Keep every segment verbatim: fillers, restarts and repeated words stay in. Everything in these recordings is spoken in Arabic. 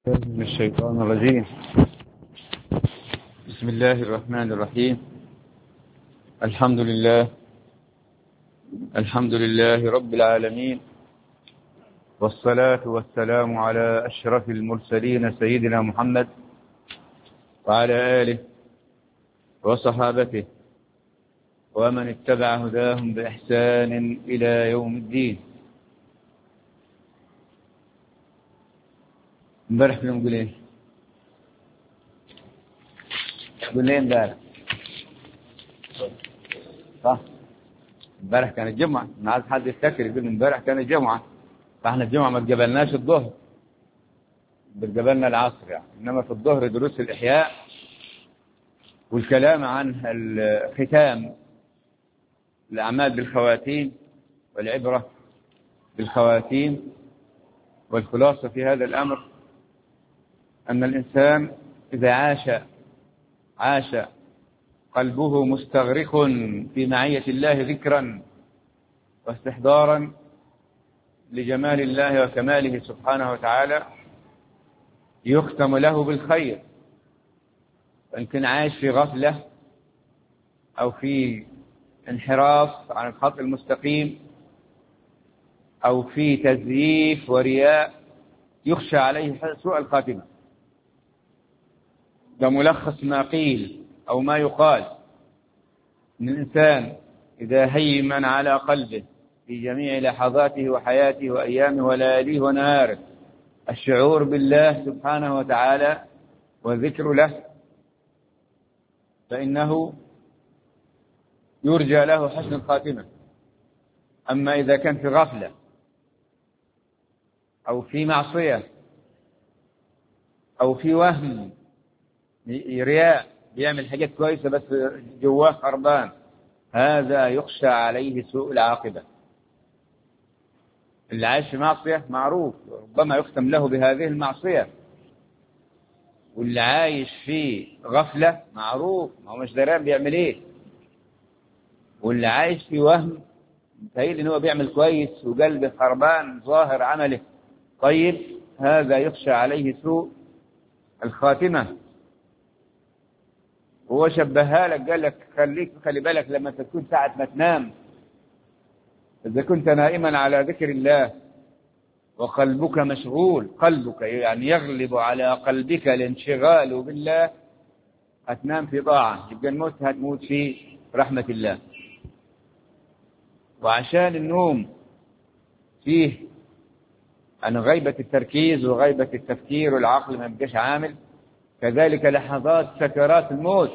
من الشيطان الرجيم. بسم الله الرحمن الرحيم. الحمد لله الحمد لله رب العالمين، والصلاة والسلام على أشرف المرسلين سيدنا محمد وعلى آله وصحابته ومن اتبع هداهم بإحسان إلى يوم الدين. امبارح كنا نقول ايه؟ قلنا ايه امبارح؟ صح؟ امبارح كانت الجمعة، انا عايز حد يفتكر يقول امبارح كانت الجمعة، فاحنا الجمعة ما تقبلناش الظهر، بتقبلنا العصر يعني، انما في الظهر دروس الإحياء والكلام عن الختام، الأعمال بالخواتيم والعبرة بالخواتيم. والخلاصة في هذا الأمر أن الإنسان إذا عاش عاش قلبه مستغرق في معية الله ذكرا واستحضارا لجمال الله وكماله سبحانه وتعالى، يختم له بالخير. وإن كان عايش في غفلة أو في انحراف عن الخط المستقيم أو في تزييف ورياء، يخشى عليه سوء الخاتمة. ده ملخص ما قيل أو ما يقال، إن الإنسان إذا هيمن على قلبه في جميع لحظاته وحياته وأيامه ولياليه ونهاره الشعور بالله سبحانه وتعالى والذكر له، فإنه يرجى له حسن الخاتمة. أما إذا كان في غفلة أو في معصية أو في وهم رياء، بيعمل حاجات كويسة بس جواه خربان، هذا يخشى عليه سوء العاقبة. اللي عايش في معصية معروف ربما يختم له بهذه المعصية، واللي عايش في غفلة معروف ما هو مش دران بيعمل ايه، واللي عايش في وهم متهيأ ان هو بيعمل كويس وقلبه خربان ظاهر عمله طيب، هذا يخشى عليه سوء الخاتمة. هو شبهها لك، قال لك خليك خلي بالك لما تكون ساعة ما تنام، إذا كنت نائما على ذكر الله وقلبك مشغول، قلبك يعني يغلب على قلبك الانشغال بالله، هتنام في طاعة، يبقى الموت هتموت في رحمة الله. وعشان النوم فيه عن غيبة التركيز وغيبة التفكير والعقل ما يبقاش عامل، كذلك لحظات سكرات الموت،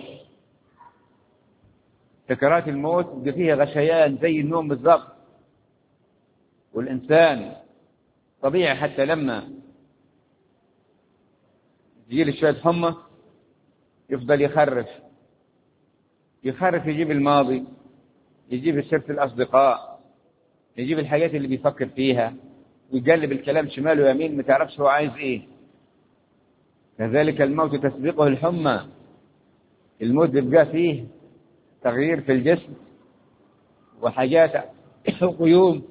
سكرات الموت بيبقى فيها غشيان زي النوم بالضبط. والإنسان طبيعي حتى لما يجيله شوية حمى يفضل يخرف يخرف يجيب الماضي، يجيب سيرة الأصدقاء، يجيب الحاجات اللي بيفكر فيها، ويقلب الكلام شمال ويمين ما تعرفش هو عايز ايه. كذلك الموت تسبقه الحمى، الموت بيبقى فيه تغيير في الجسم وحاجات قيوم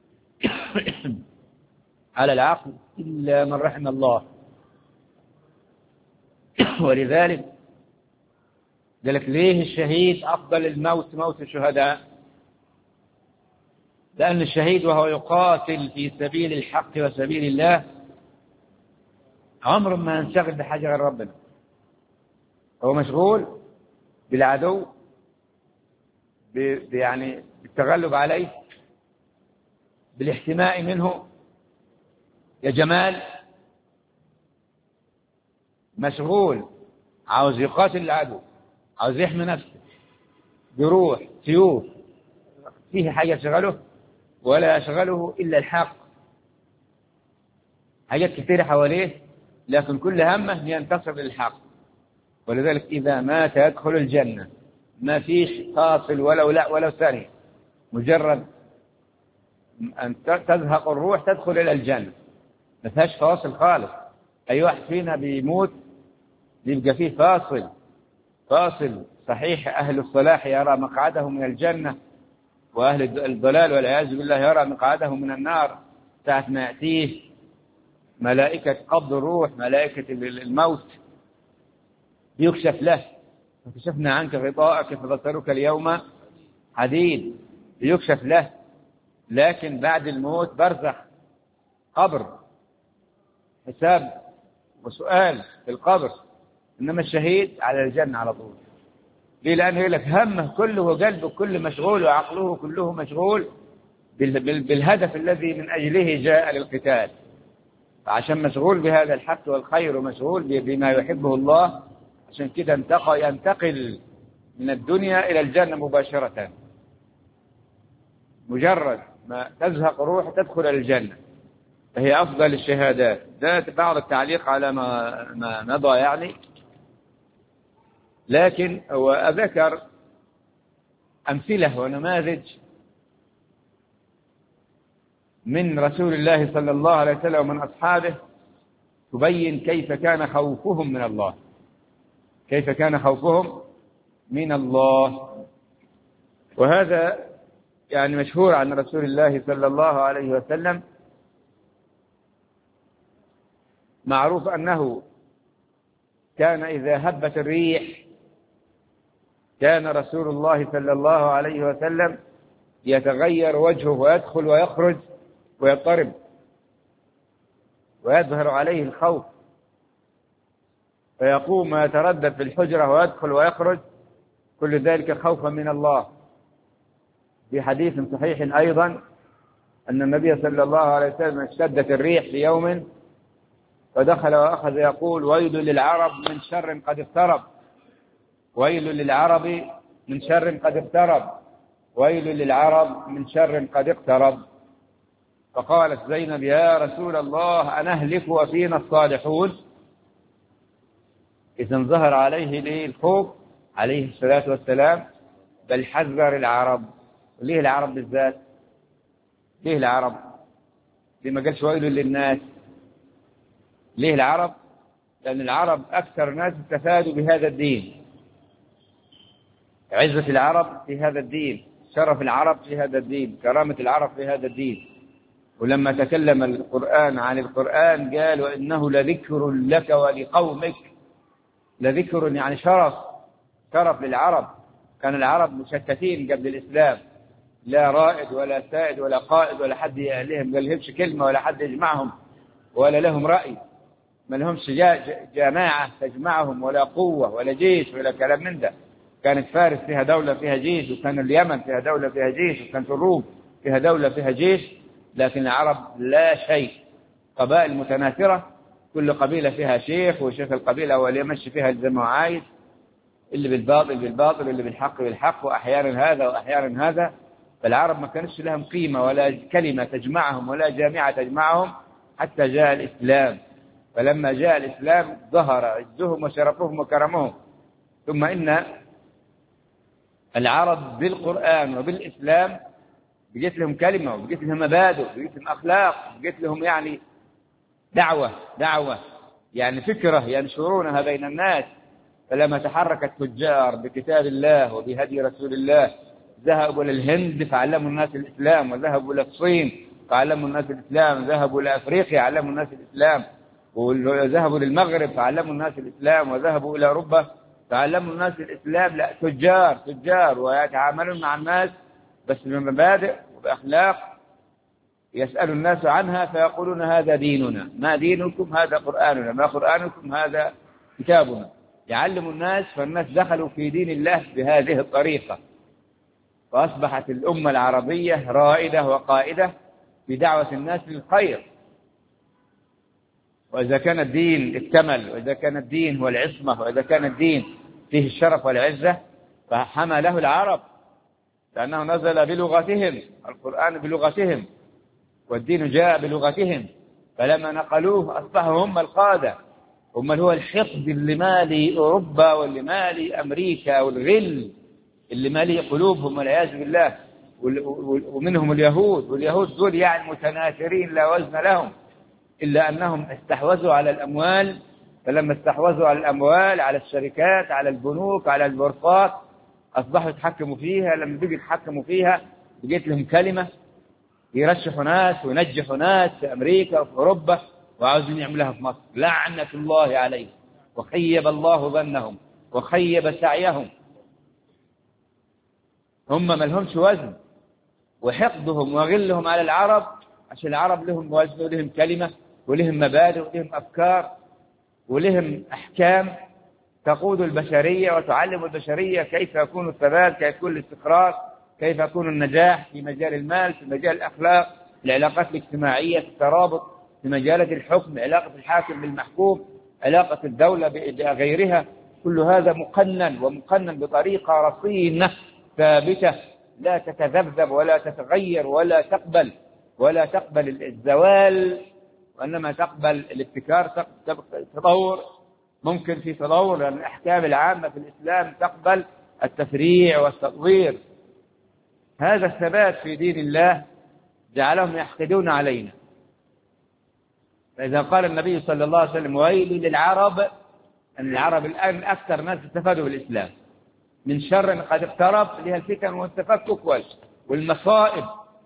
على العقل إلا من رحم الله. ولذلك ذلك ليه الشهيد أفضل الموت موت الشهداء؟ لأن الشهيد وهو يقاتل في سبيل الحق وسبيل الله عمره ما ينشغل بحاجة غير ربنا، هو مشغول بالعدو يعني بالتغلب عليه، بالاحتماء منه يا جمال، مشغول عاوز يقاتل العدو، عاوز يحمي نفسه بروح سيوف، فيه حاجة يشغله ولا يشغله إلا الحق. حاجات كثيرة حواليه لكن كل همه ينتصر للحق. ولذلك إذا مات يدخل الجنة، ما فيش فاصل ولو لا ولو ثانية، مجرد أن تزهق الروح تدخل إلى الجنة، ما فيهاش فاصل خالص. أي واحد فينا بيموت يبقى فيه فاصل فاصل صحيح. أهل الصلاح يرى مقعده من الجنة، وأهل الضلال والعياذ بالله يرى مقعده من النار ساعة ما يأتيه ملائكة قبض الروح، ملائكة الموت، يكشف له، فكشفنا عنك غطاءك فبصرك اليوم حديد، يكشف له. لكن بعد الموت برزخ، قبر، حساب وسؤال في القبر. إنما الشهيد على الجنة على طول. ليه؟ لأنه يقول لك همه كله وقلبه كله مشغول وعقله كله مشغول بالهدف الذي من أجله جاء للقتال. فعشان مشغول بهذا الحق والخير ومشغول بما يحبه الله، عشان كده ينتقل من الدنيا إلى الجنة مباشرة. مجرد ما تزهق روح تدخل الجنة، فهي أفضل الشهادات. ده بعض التعليق على ما, ما مضى يعني. لكن هو أذكر أمثلة ونماذج من رسول الله صلى الله عليه وسلم ومن أصحابه تبين كيف كان خوفهم من الله، كيف كان خوفهم من الله. وهذا يعني مشهور عن رسول الله صلى الله عليه وسلم. معروف أنه كان إذا هبت الريح كان رسول الله صلى الله عليه وسلم يتغير وجهه ويدخل ويخرج ويضطرب ويظهر عليه الخوف، فيقوم ويتردد في الحجرة ويدخل ويخرج، كل ذلك خوفا من الله. في حديث صحيح أيضا أن النبي صلى الله عليه وسلم اشتدت الريح في يوم فدخل وأخذ يقول: ويل للعرب من شر قد اقترب، ويل للعرب من شر قد اقترب، ويل للعرب من شر قد اقترب. فقالت زينب: يا رسول الله أنهلك وفينا الصالحون؟ إذن ظهر عليه الخوف عليه الصلاة والسلام. بل حذر العرب. ليه العرب بالذات؟ ليه العرب؟ ليه ما قالش ويل للناس؟ ليه العرب؟ لأن العرب أكثر ناس استفادوا بهذا الدين. عزة العرب في هذا الدين، شرف العرب في هذا الدين، كرامة العرب في هذا الدين. ولما تكلم القرآن عن القرآن قال: وإنه لذكر لك ولقومك. لذكر يعني شرف، شرف للعرب. كان العرب مشتتين قبل الإسلام، لا رائد ولا سائد ولا قائد ولا حد يأهلهم، قال لهمش كلمة ولا حد يجمعهم ولا لهم رأي، ما لهمش جماعة تجمعهم ولا قوة ولا جيش ولا كلام من ده. كانت فارس فيها دولة فيها جيش، وكان اليمن فيها دولة فيها جيش، وكانت الروم فيها دولة فيها جيش. لكن العرب لا شيء، قبائل متناثرة، كل قبيلة فيها شيخ، وشيخ القبيلة هو اللي يمشي فيها زي ما عايز، اللي بالباطل بالباطل، اللي بالحق بالحق، وأحيانا هذا وأحيانا هذا. فالعرب ما كانش لهم قيمة ولا كلمة تجمعهم ولا جامعة تجمعهم حتى جاء الإسلام. فلما جاء الإسلام ظهر عزهم وشرفهم وكرمهم. ثم إن العرب بالقرآن وبالإسلام بقيت لهم كلمة، وبقيت لهم مبادئ، وبقيت لهم أخلاق، وبقيت لهم يعني دعوة دعوة يعني فكرة ينشرونها بين الناس. فلما تحرك التجار بكتاب الله وبهدي رسول الله ذهبوا للهند فعلموا الناس الإسلام، وذهبوا للصين فعلموا الناس الإسلام، ذهبوا لأفريقيا علموا الناس الإسلام، وذهبوا للمغرب فعلموا الناس الإسلام، وذهبوا إلى أوروبا فعلموا الناس الإسلام. لا، تجار تجار ويتعاملون مع الناس بس بمبادئ وبأخلاق، يسأل الناس عنها فيقولون: هذا ديننا. ما دينكم؟ هذا قرآننا. ما قرآنكم؟ هذا كتابنا. يعلم الناس، فالناس دخلوا في دين الله بهذه الطريقة، فأصبحت الأمة العربية رائدة وقائدة بدعوة الناس للخير. وإذا كان الدين اكتمل، وإذا كان الدين هو العصمة، وإذا كان الدين فيه الشرف والعزة، فحمله العرب، لأنه نزل بلغتهم، القرآن بلغتهم، والدين جاء بلغتهم. فلما نقلوه أصبحوا هم القادة، هم اللي هو الحقد اللي مالي أوروبا واللي مالي أمريكا، والغل اللي مالي قلوبهم والعياذ بالله. ومنهم اليهود، واليهود دول يعني متناثرين لا وزن لهم، إلا أنهم استحوذوا على الأموال. فلما استحوذوا على الأموال، على الشركات، على البنوك، على البورصات، أصبحوا يتحكموا فيها. لما بيجوا يتحكموا فيها بقيت لهم كلمة، يرشحوا ناس وينجحوا ناس في أمريكا وفي أوروبا، وعاوزين يعملها في مصر. لعنة الله عليهم، وخيب الله ظنهم وخيب سعيهم. هم ما لهمش وزن، وحقدهم وغلهم على العرب عشان العرب لهم وزن ولهم كلمة ولهم مبادئ ولهم أفكار ولهم أحكام تقود البشرية وتعلم البشرية كيف يكون الثبات، كيف يكون الاستقرار، كيف يكون النجاح في مجال المال، في مجال الأخلاق، العلاقات الاجتماعية، في الترابط، في مجالات الحكم، علاقة الحاكم بالمحكوم، علاقة الدولة بغيرها. كل هذا مقنن ومقنن بطريقة رصينة ثابتة لا تتذبذب ولا تتغير ولا تقبل ولا تقبل الزوال، وإنما تقبل الابتكار، تطور. ممكن في تطور، لأن الأحكام العامة في الإسلام تقبل التفريع والتطوير. هذا الثبات في دين الله جعلهم يحقدون علينا. فإذا قال النبي صلى الله عليه وسلم ويل للعرب، أن العرب الآن أكثر ناس استفادوا بالإسلام من شر قد اقترب، اللي هي الفتن والتفكك والمصائب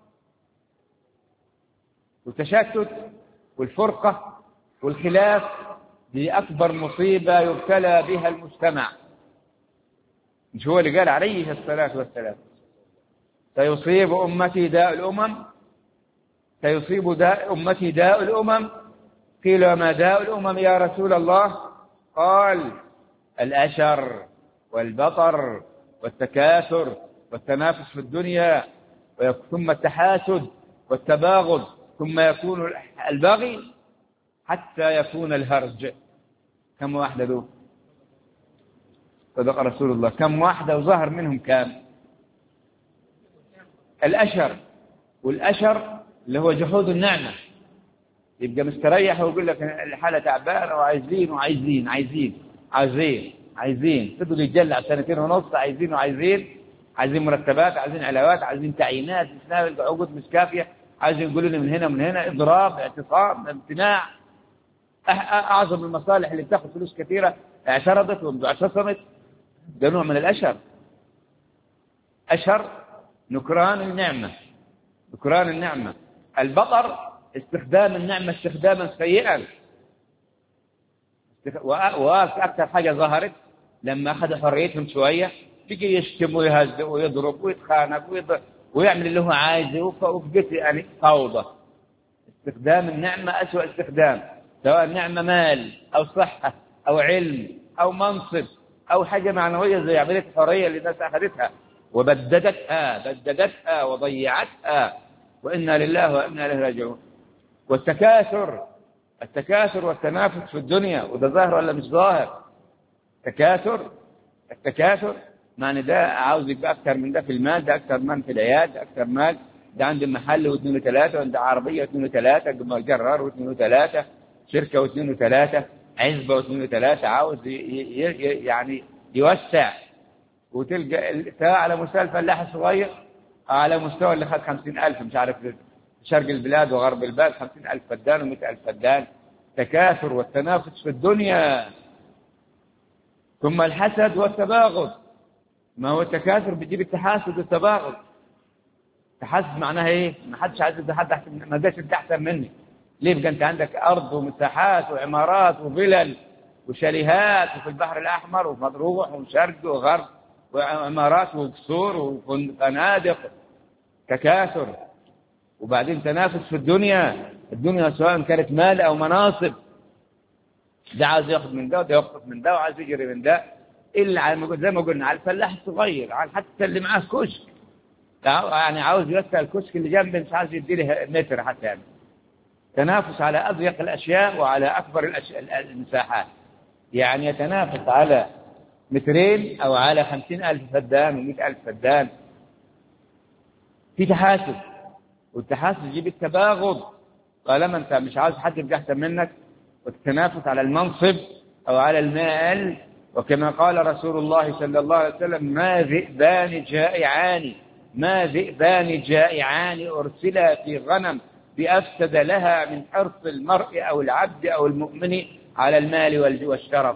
والتشتت والفرقة والخلاف. دي أكبر مصيبة يبتلى بها المجتمع. مش هو اللي قال عليه الصلاة والسلام سيصيب أمتي داء الأمم، سيصيب داء أمتي داء الأمم؟ قيل ما داء الأمم يا رسول الله؟ قال الأشر والبطر والتكاثر والتنافس في الدنيا، ثم التحاسد والتباغض، ثم يكون البغي، حتى يكون الهرج. كم واحدة ذو؟ صدق رسول الله. كم واحدة وظهر منهم كام؟ الأشر. والأشر اللي هو جحود النعمة، يبقى مستريح ويقول لك الحالة تعبانة وعايزين وعايزين عايزين عايزين عايزين فضل يتجلع سنتين ونص، عايزين وعايزين عايزين مرتبات، عايزين علاوات، عايزين تعيينات، عقود مش كافية، عايزين يقولوا لي من هنا ومن هنا، إضراب، اعتصام، امتناع. أعظم المصالح اللي بتاخذ فلوس كثيرة اعترضت واعتصمت. ده نوع من الأشر. أشر نكران النعمة، نكران النعمة. البطر استخدام النعمة استخداما سيئا. وأكثر حاجة ظهرت لما أخذوا حريتهم شوية، بيجي يشتم ويهزئ ويضرب ويتخانق ويعمل اللي هو عايزه، وبقت يعني فوضى. استخدام النعمة أسوأ استخدام، سواء النعمة مال أو صحة أو علم أو منصب أو حاجة معنوية زي عملية الحرية اللي الناس أخذتها وبددتها بددتها وضيعتها، وإنا لله وإنا إليه راجعون. والتكاثر، التكاثر والتنافس في الدنيا، وده ظاهر ولا مش ظاهر؟ تكاثر، التكاثر معنى ده عاوز يبقى أكثر من ده في المال، ده أكثر من في العياد، ده أكثر مال، ده عنده محل واثنين وثلاثة، وعنده عربية واثنين وثلاثة، جرار واثنين وثلاثة، شركة واثنين وثلاثة، عزبة واثنين وثلاثة، عاوز يعني يوسع. وتلقى على مستوى الفلاح الصغير، على مستوى اللي خد خمسين ألف مش عارف شرق البلاد وغرب البلاد، خمسين ألف فدان ومئة ألف فدان. تكاثر والتنافس في الدنيا. ثم الحسد والتباغض. ما هو التكاثر بيجيب التحاسد والتباغض. التحاسد معناها ايه؟ ما حدش عايز يبقى حد احسن، ما داش انت احسن مني. ليه؟ بقى انت عندك ارض ومساحات وعمارات وفلل وشاليهات، وفي البحر الاحمر وفي مطروح وشرق وغرب، وعمارات وقصور وفنادق. تكاثر. وبعدين تنافس في الدنيا، الدنيا سواء كانت مال او مناصب، ده عايز ياخذ من ده وده ياخذ من ده وعايز يجري من ده، الا زي ما قلنا على الفلاح الصغير، على حتى اللي معاه كشك، يعني عاوز يوسع الكشك اللي جنبه، مش عايز يدي له متر حتى. يعني تنافس على اضيق الاشياء وعلى اكبر الأشياء المساحات، يعني يتنافس على مترين او على خمسين ألف فدان ومئة ألف فدان. في تحاسد، والتحاسد يجيب التباغض. طالما انت مش عاوز حد يبقى احسن منك، والتنافس على المنصب او على المال. وكما قال رسول الله صلى الله عليه وسلم: ما ذئبان جائعان ما ذئبان جائعان أرسلا في غنم بأفسد لها من حرص المرء أو العبد أو المؤمن على المال والشرف.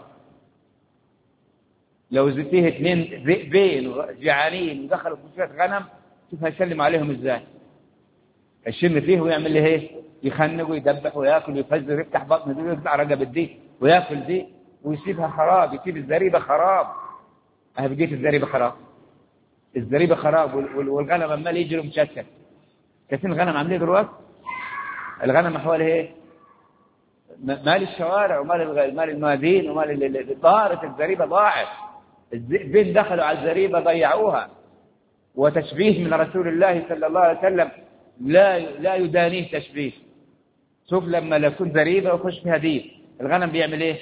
لو فيه اثنين ذئبين جعانين ودخلوا في شوية غنم، شوف هيسلم عليهم ازاي. يشم فيه ويعمل له ايه؟ يخنق ويدبح وياكل ويفجر ويفتح بطنه دي ويطلع رقبة دي وياكل دي ويسيبها خراب، يسيب الزريبة خراب. أه بقيت الزريبة خراب، الزريبة خراب والغنم عمال يجري ومشتت. كثير الغنم عاملين دلوقتي، الغنم حوالي ايه؟ مال الشوارع ومال مال الموازين ومال طارت الزريبة ضاعت. الذئبين دخلوا على الزريبة ضيعوها. وتشبيه من رسول الله صلى الله عليه وسلم لا لا يدانيه تشبيه. شوف لما يكون زريبة ويخش فيها ديب، الغنم بيعمل ايه؟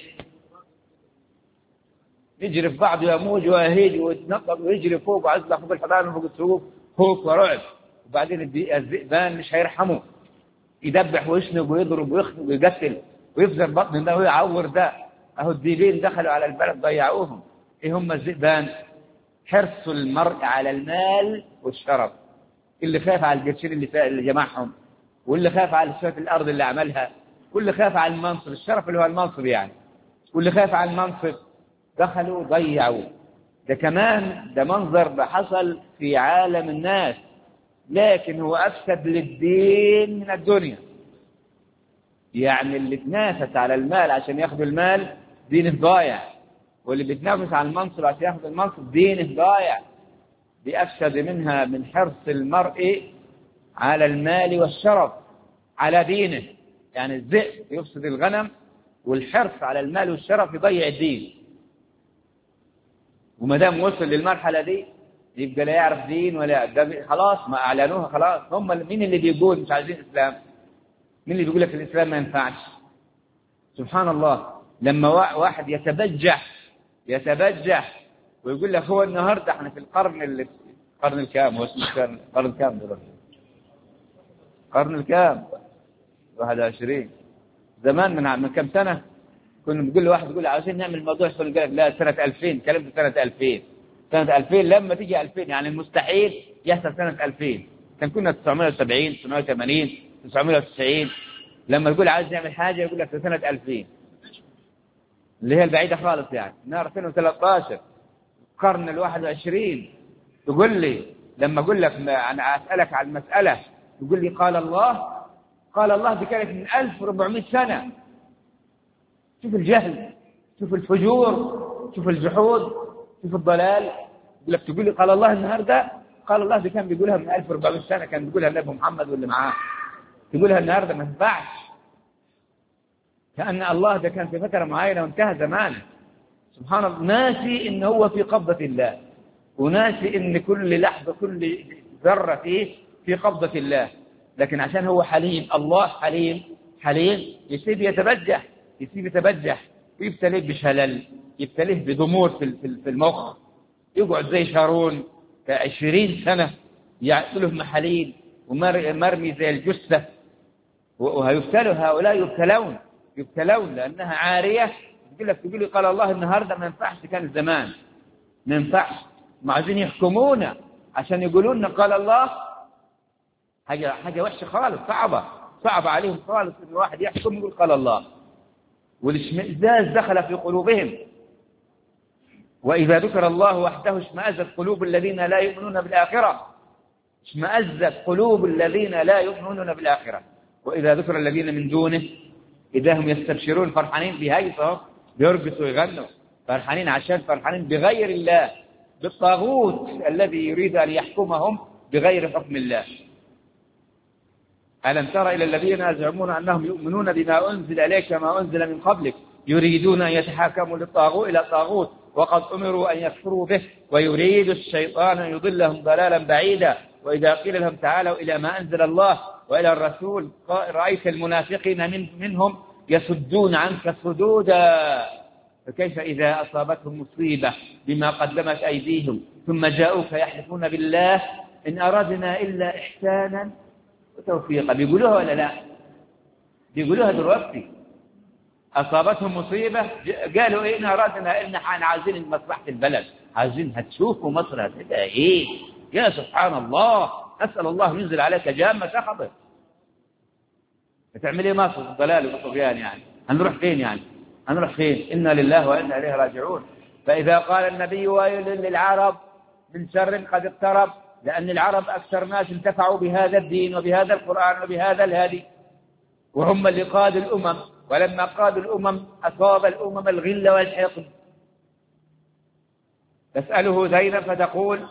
يجري في بعض ويموج ويهيج ويتنطط ويجري فوق وعزله فوق الحضان وفوق السوق خوف ورعب. وبعدين الذئبان مش هيرحموا، يدبح ويشنق ويضرب ويخنق ويقتل ويفزر بطن ده ويعور ده. اهو الذئبين دخلوا على البلد ضيعوهم. ايه هم الذئبان؟ حرص المرء على المال والشرف، اللي خاف على القرشين اللي اللي جمعهم، واللي خاف على شوية الارض اللي عملها، واللي خاف على المنصب، الشرف اللي هو المنصب يعني، واللي خاف على المنصب دخلوا ضيعوا. ده كمان ده منظر ده حصل في عالم الناس، لكن هو أفسد للدين من الدنيا. يعني اللي تنافس على المال عشان ياخذ المال دينه ضايع، واللي بيتنافس على المنصب عشان ياخذ المنصب دينه ضايع. بأفسد منها من حرص المرء على المال والشرف على دينه. يعني الذئب يفسد الغنم، والحرص على المال والشرف يضيع الدين. وما دام وصل للمرحلة دي يبقى لا يعرف دين ولا ده، خلاص ما أعلنوها خلاص. هم مين اللي بيقول مش عايزين إسلام؟ مين اللي بيقول لك الإسلام ما ينفعش؟ سبحان الله. لما واحد يتبجح يتبجح ويقول لك هو النهارده احنا في القرن اللي القرن الكام؟ هو اسمه القرن القرن الكام دلوقتي؟ القرن الكام؟ واحد وعشرين. زمان من من كم سنة كنا بنقول لواحد يقول عاوزين نعمل موضوع يقول لك لا سنة ألفين. كلام سنة ألفين. سنة ألفين لما تيجي ألفين يعني المستحيل يحصل سنة ألفين. كان كنا تسعمائة وسبعين تسعمائة وثمانين تسعمائة وتسعين. لما يقول عايز نعمل حاجة يقول لك في سنة ألفين اللي هي البعيدة خالص، يعني نار ألفين وثلاثة عشر القرن الواحد وعشرين. تقول لي لما أقول لك أنا أسألك عن المسألة تقول لي قال الله قال الله دي كانت من ألف وأربعمائة سنة. شوف الجهل، شوف الفجور، شوف الجحود، شوف الضلال. يقول لك تقول لي قال الله النهارده؟ قال الله دي كان بيقولها من ألف وأربعمائة سنة، كان بيقولها النبي محمد واللي معاه. تقولها النهارده ما ينفعش. كأن الله ده كان في فترة معينة وانتهى زمانه. سبحان الله. ناسي إن هو في قبضة الله، وناسي إن كل لحظة كل ذرة فيه في قبضة الله. لكن عشان هو حليم، الله حليم حليم يسيب يتبجح يسيب يتبجح ويبتليه بشلل، يبتليه بضمور في المخ، يقعد زي شارون عشرين سنة يعقله محاليل ومرمي زي الجثة. وهيبتلوا هؤلاء يبتلون يبتلون لأنها عارية. تقول لك تقول لي قال الله النهاردة ما ينفعش، كان زمان ما ينفعش. ما عايزين يحكمونا عشان يقولوا لنا قال الله. حاجة حاجة وحشة خالص، صعبة صعبة عليهم خالص إن الواحد يحكم يقول قال الله. والاشمئزاز دخل في قلوبهم. وإذا ذكر الله وحده اشمأزت قلوب الذين لا يؤمنون بالآخرة. اشمأزت قلوب الذين لا يؤمنون بالآخرة. وإذا ذكر الذين من دونه إذا هم يستبشرون، فرحانين بهيصة بيرقصوا ويغنوا، فرحانين عشان فرحانين بغير الله، بالطاغوت الذي يريد أن يحكمهم بغير حكم الله. ألم تر إلى الذين يزعمون أنهم يؤمنون بما أنزل إليك وما أنزل من قبلك يريدون أن يتحاكموا للطاغوت إلى الطاغوت وقد أمروا أن يكفروا به ويريد الشيطان أن يضلهم ضلالا بعيدا. وإذا قيل لهم تعالوا إلى ما أنزل الله وإلى الرسول رأيت المنافقين من منهم يصدون عنك صدودا. فكيف إذا أصابتهم مصيبة بما قدمت أيديهم ثم جاءوك يحلفون بالله إن أردنا إلا إحسانا وتوفيقا. بيقولوها ولا لا؟ بيقولوها دلوقتي. أصابتهم مصيبة قالوا إيه إن أردنا إن إحنا عايزين مصلحة البلد، عايزين هتشوفوا مصر هتبقى إيه. يا سبحان الله، أسأل الله ينزل عليك جامة سخطه. بتعمل إيه مصر الضلال والطغيان؟ يعني هنروح فين؟ يعني هنروح فين؟ إنا لله وإنا إليه راجعون. فإذا قال النبي ويل للعرب من شر قد اقترب لأن العرب أكثر ناس انتفعوا بهذا الدين وبهذا القرآن وبهذا الهدي، وهم اللي قادوا الأمم، ولما قادوا الأمم أصاب الأمم الغل والحقد. تسأله زينب فتقول: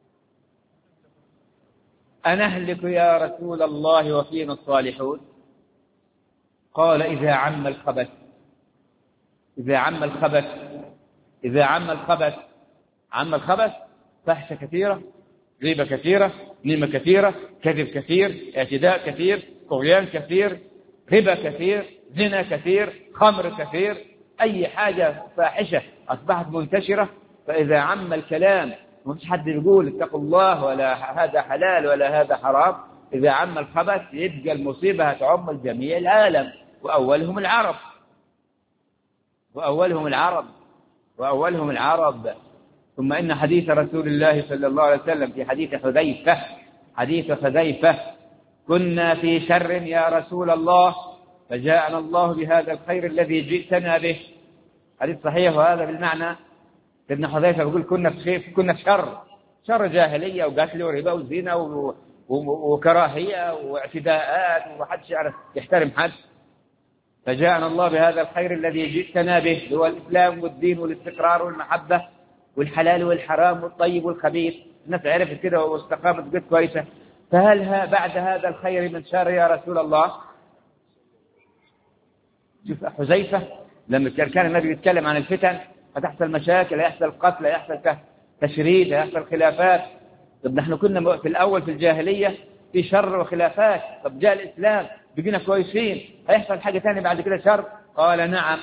أنهلك يا رسول الله وفينا الصالحون؟ قال: إذا عم الخبث، إذا عم الخبث، إذا عم الخبث. عم الخبث: فحشة كثيرة، غيبة كثيرة، نمة كثيرة، كذب كثير، اعتداء كثير، طغيان كثير، ربا كثير، زنا كثير، خمر كثير، أي حاجة فاحشة أصبحت منتشرة. فإذا عم الكلام مش حد يقول اتقوا الله ولا هذا حلال ولا هذا حرام، إذا عم الخبث يبقى المصيبة هتعم الجميع العالم، وأولهم العرب، وأولهم العرب، وأولهم العرب. ثم إن حديث رسول الله صلى الله عليه وسلم في حديث حذيفة، حديث حذيفة: كنا في شر يا رسول الله فجاءنا الله بهذا الخير الذي جئتنا به. حديث صحيح، وهذا بالمعنى. ابن حذيفة يقول كنا في خير، كنا في شر، شر جاهلية وقتل وربا وزنا وكراهية واعتداءات ومحدش يعرف يحترم حد. فجاءنا الله بهذا الخير الذي جئتنا به، هو الإسلام والدين والاستقرار والمحبة والحلال والحرام والطيب والخبيث. الناس عرفت كده واستقامت بقت كويسة. فهل بعد هذا الخير من شر يا رسول الله؟ شوف حذيفة لما كان النبي يتكلم عن الفتن، هتحصل مشاكل، هيحصل قتل، هيحصل تشريد، هيحصل خلافات. طب نحن كنا في الأول في الجاهلية في شر وخلافات، طب جاء الإسلام بقينا كويسين، هيحصل حاجة ثانية بعد كده شر؟ قال: نعم.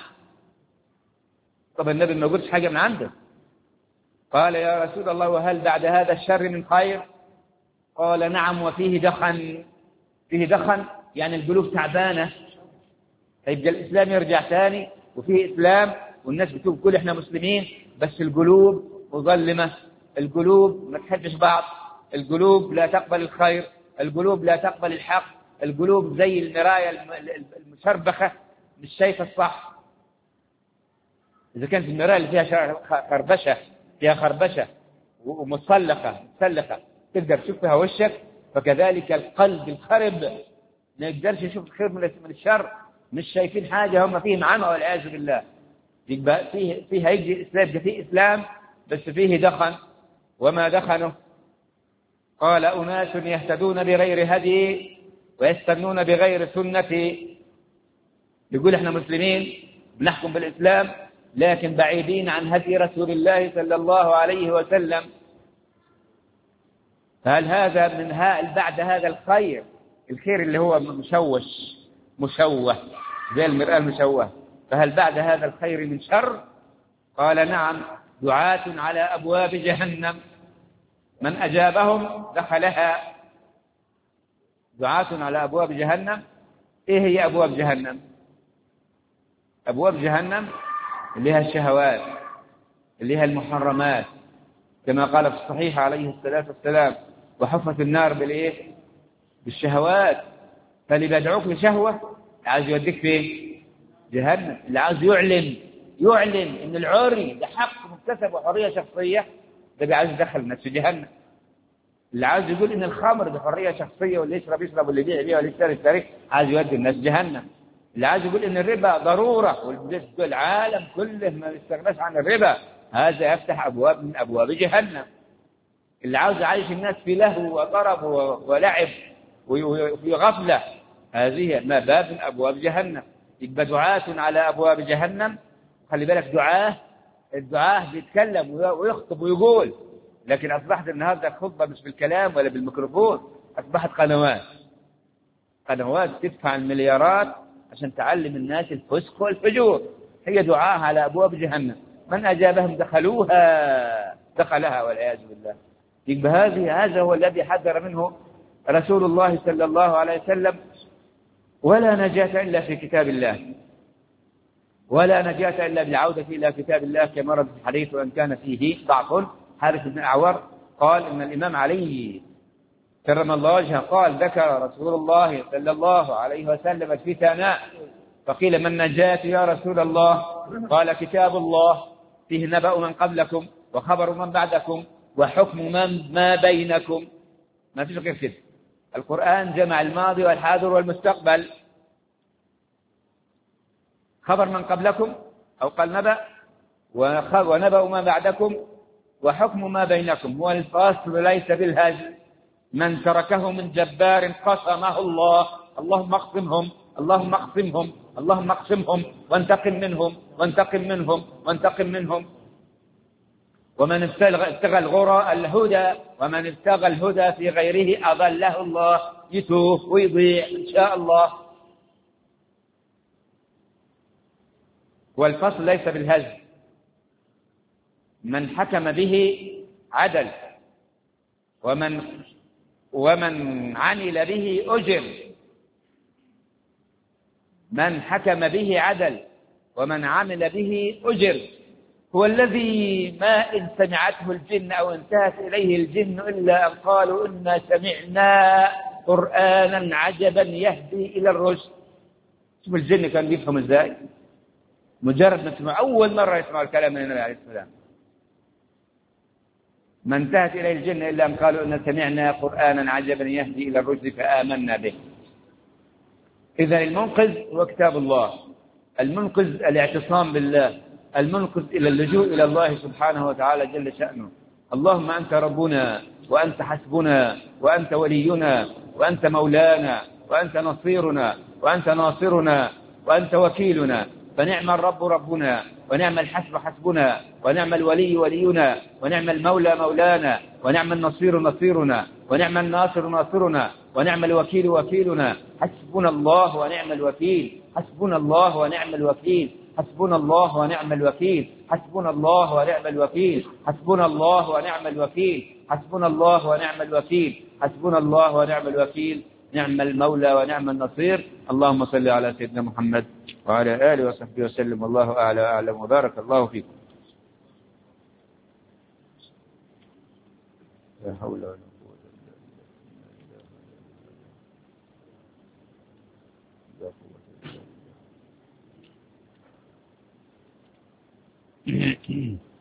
طب النبي ما يقولش حاجة من عنده. قال: يا رسول الله وهل بعد هذا الشر من خير؟ قال: نعم وفيه دخن. فيه دخن يعني القلوب تعبانة، يبقى الإسلام يرجع ثاني وفيه إسلام والناس بتقول كل إحنا مسلمين، بس القلوب مظلمة، القلوب ما تحبش بعض، القلوب لا تقبل الخير، القلوب لا تقبل الحق، القلوب زي المراية المشربخة مش شايفة الصح. إذا كانت المراية اللي فيها خربشة، فيها خربشة ومصلخة مسلخة تقدر تشوف فيها وشك، فكذلك القلب الخرب ما يقدرش يشوف الخير من الشر، مش شايفين حاجة، هم فيهم عمى والعياذ بالله. يبقى فيه فيه هيجي الإسلام، فيه إسلام بس فيه دخن. وما دخنه؟ قال: أناس يهتدون بغير هدي ويستنون بغير سنتي. يقول إحنا مسلمين بنحكم بالإسلام لكن بعيدين عن هدي رسول الله صلى الله عليه وسلم. فهل هذا من هذا بعد هذا الخير، الخير اللي هو مشوش مشوه زي المرآة المشوه، فهل بعد هذا الخير من شر؟ قال: نعم، دعاة على أبواب جهنم من أجابهم دخلها. دعاة على أبواب جهنم. إيه هي أبواب جهنم؟ أبواب جهنم اللي هي الشهوات، اللي هي المحرمات، كما قال في الصحيح عليه الصلاة والسلام: وحفت النار بالإيه؟ بالشهوات. فاللي بيدعوك لشهوة عايز يوديك فين؟ جهنم. اللي عايز يعلن يعلن إن العري ده حق مكتسب وحرية شخصية، ده بيعايز يدخل الناس في جهنم. اللي عايز يقول إن الخمر ده حرية شخصية، واللي يشرب يشرب واللي يبيع يبيع واللي يشتري يشتري، عايز يودي الناس جهنم. اللي عايز يقول إن الربا ضرورة والعالم كله ما يستغناش عن الربا، هذا يفتح أبواب من أبواب جهنم. اللي عاوز يعيش الناس في لهو وطرب ولعب وفي غفلة، هذه ما باب من أبواب جهنم. يبقى دعاة على أبواب جهنم. خلي بالك، دعاة الدعاة بيتكلم ويخطب ويقول، لكن أصبحت النهاردة الخطبة مش بالكلام ولا بالميكروفون، أصبحت قنوات قنوات تدفع المليارات عشان تعلم الناس الفسق والفجور. هي دعاة على أبواب جهنم من أجابهم دخلوها دخلها والعياذ بالله. يبقى هذه هذا هو الذي حذر منه رسول الله صلى الله عليه وسلم. ولا نجاة إلا في كتاب الله، ولا نجاة إلا بالعودة إلى كتاب الله، كما ورد في الحديث وإن كان فيه ضعف. حارث بن أعور قال إن الإمام علي كرم الله وجهه قال: ذكر رسول الله صلى الله عليه وسلم الفتن، فقيل: من النجاة يا رسول الله؟ قال: كتاب الله فيه نبأ من قبلكم وخبر من بعدكم وحكم من ما بينكم. ما فيش غير كده. القرآن جمع الماضي والحاضر والمستقبل. خبر من قبلكم أو قال نبأ، ونبأ ما بعدكم، وحكم ما بينكم. هو الفاصل ليس بالهزل. من تركه من جبار قسمه الله. اللهم اقسمهم، اللهم اقسمهم، اللهم اقسمهم وانتقم منهم، وانتقم منهم، وانتقم منهم. ومن ابتغى الغرى الهدى، ومن ابتغى الهدى في غيره أضله الله، يتوه ويضيع إن شاء الله. والفصل ليس بالهزل. من حكم به عدل، ومن ومن عمل به أجر. من حكم به عدل ومن عمل به أجر. هو الذي ما إن سمعته الجن أو انتهت إليه الجن إلا أن قالوا إنا سمعنا قرآنا عجبا يهدي إلى الرشد. شوف الجن كان بيفهم إزاي، مجرد ما سمع أول مرة يسمع الكلام من النبي عليه السلام. ما انتهت إليه الجن إلا أن قالوا إنا سمعنا قرآنا عجبا يهدي إلى الرشد فآمنا به. إذا المنقذ هو كتاب الله، المنقذ الاعتصام بالله، المنقذ إلى اللجوء إلى الله سبحانه وتعالى جل شأنه. اللهم أنت ربنا، وأنت حسبنا، وأنت ولينا، وأنت مولانا، وأنت نصيرنا، وأنت ناصرنا، وأنت وكيلنا. فنعم الرب ربنا، ونعم الحسب حسبنا، ونعم الولي ولينا، ونعم المولى مولانا، ونعم النصير نصيرنا، ونعم الناصر ناصرنا، ونعم الوكيل وكيلنا. حسبنا الله ونعم الوكيل، حسبنا الله ونعم الوكيل، حسبنا الله ونعم الوكيل، حسبنا الله ونعم الوكيل، حسبنا الله ونعم الوكيل، حسبنا الله ونعم الوكيل، حسبنا الله ونعم الوكيل. نعم المولى ونعم النصير. اللهم صل على سيدنا محمد وعلى آله وصحبه وسلم. والله أعلى وأعلم، وبارك الله فيكم. لا حول ولا قوة إلا بالله.